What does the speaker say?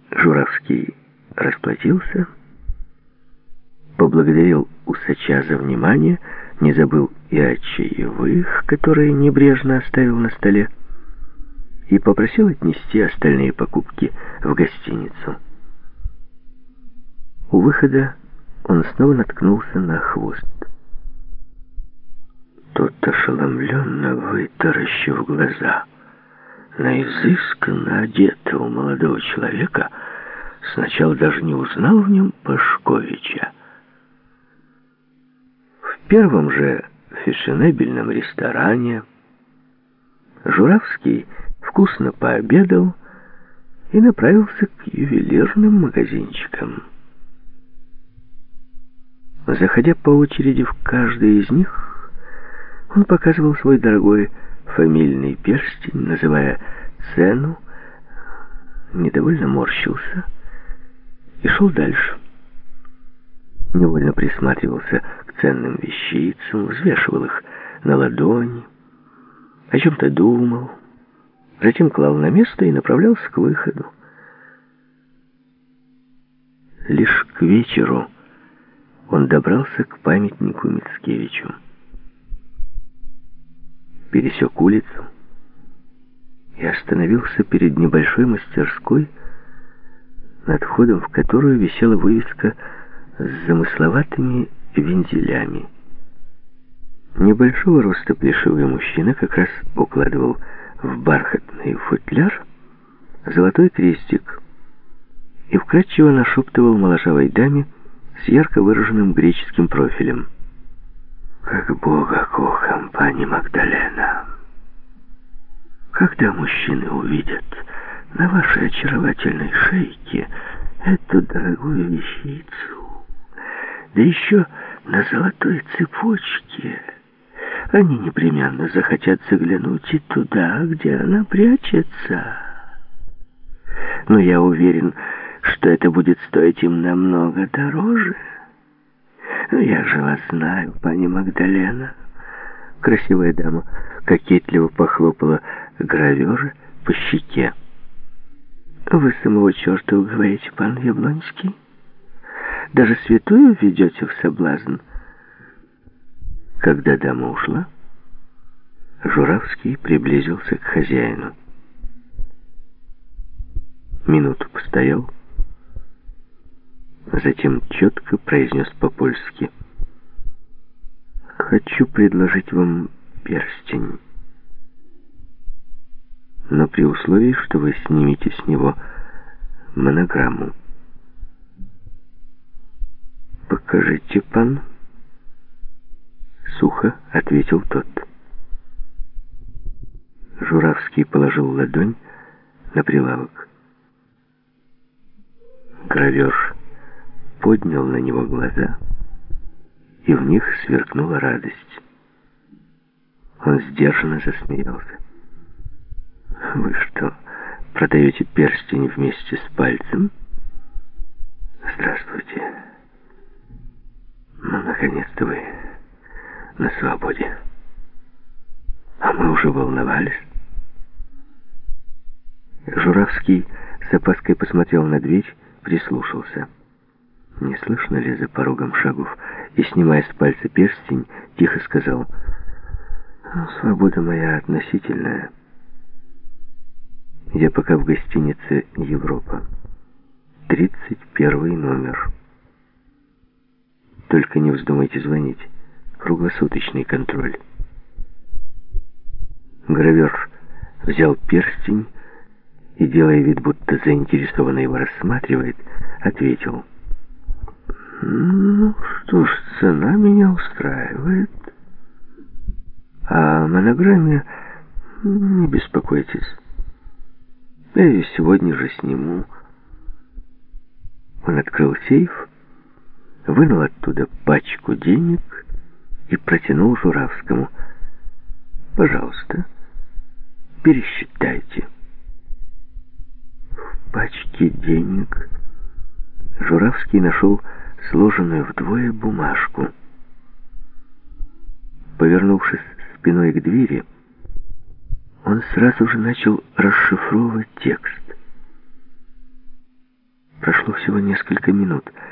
Журавский расплатился, поблагодарил усача за внимание, не забыл и о чаевых, которые небрежно оставил на столе, и попросил отнести остальные покупки в гостиницу. У выхода он снова наткнулся на хвост. Тот, ошеломленно вытаращив глаза на изысканно одетого молодого человека, сначала даже не узнал в нем Пашковича. В первом же фешенебельном ресторане Журавский вкусно пообедал и направился к ювелирным магазинчикам. Заходя по очереди в каждый из них, он показывал свой дорогой фамильный перстень, называя цену, недовольно морщился и шел дальше. Невольно присматривался к ценным вещицам, взвешивал их на ладони, о чем-то думал, затем клал на место и направлялся к выходу. Лишь к вечеру он добрался к памятнику Мицкевичу. Пересек улицу и остановился перед небольшой мастерской, над входом в которую висела вывеска с замысловатыми вензелями. Небольшого роста плешивый мужчина как раз укладывал в бархатный футляр золотой крестик и вкратчиво нашептывал моложавой даме с ярко выраженным греческим профилем: «Как Бога кохам, пани Магдалена! Когда мужчины увидят на вашей очаровательной шейке эту дорогую вещицу, да еще на золотой цепочке, они непременно захотят заглянуть и туда, где она прячется. Но я уверен, что это будет стоить им намного дороже. Я же вас знаю, пани Магдалена». Красивая дама кокетливо похлопала гравера по щеке. «Вы самого черта уговорите, пан Яблонский? Даже святую ведете в соблазн?» Когда дама ушла, Журавский приблизился к хозяину. Минуту постоял, затем четко произнес по-польски: «Хочу предложить вам перстень, но при условии, что вы снимете с него монограмму». «Покажите, пан», — сухо ответил тот. Журавский положил ладонь на прилавок. Гравер поднял на него глаза, и в них сверкнула радость. Он сдержанно засмеялся. «Вы что, продаете перстень вместе с пальцем? Здравствуйте. Ну, наконец-то вы на свободе. А мы уже волновались». Журавский с опаской посмотрел на дверь, прислушался. Не слышно ли за порогом шагов, и, снимая с пальца перстень, тихо сказал: «Свобода моя относительная. Я пока в гостинице «Европа». 31 номер. Только не вздумайте звонить. Круглосуточный контроль». Гравер взял перстень и, делая вид, будто заинтересованно его рассматривает, ответил: «Ну что ж, цена меня устраивает. А о монограмме не беспокойтесь. Я ее сегодня же сниму». Он открыл сейф, вынул оттуда пачку денег и протянул Журавскому: «Пожалуйста, пересчитайте». В пачке денег Журавский нашел сложенную вдвое бумажку. Повернувшись спиной к двери, он сразу же начал расшифровывать текст. Прошло всего несколько минут.